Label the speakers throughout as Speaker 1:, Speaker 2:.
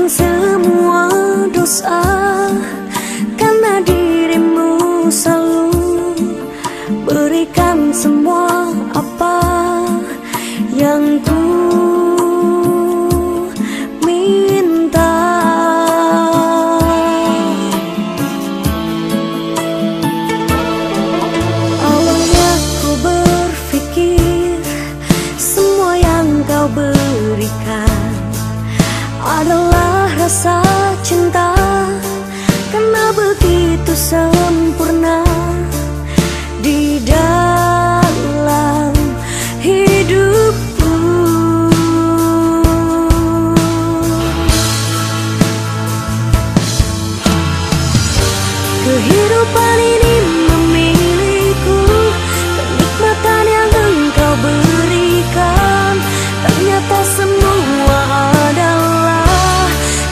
Speaker 1: tentang semua dosa, karena dirimu selalu berikan semua apa yang ku minta. Awalnya ku berpikir semua yang kau berikan adalah rasa cinta, karena begitu sempurna di dalam hidupku. Kehidupan ini memiliku, kenikmatan yang engkau berikan, ternyata semua adalah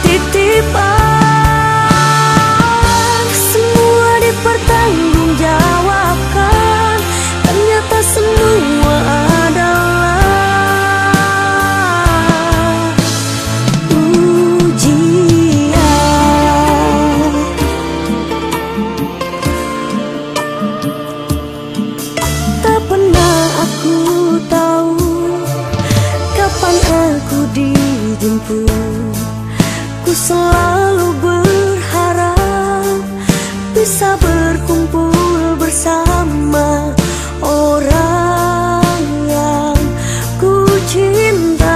Speaker 1: titipan. Semua dipertanggungjawabkan, ternyata semua adalah ujian. Tak pernah aku tahu kapan aku dijemput. Ku selalu berharap bisa berkumpul bersama orang yang ku cinta.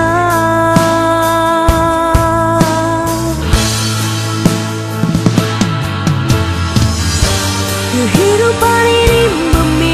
Speaker 1: Kehidupan ini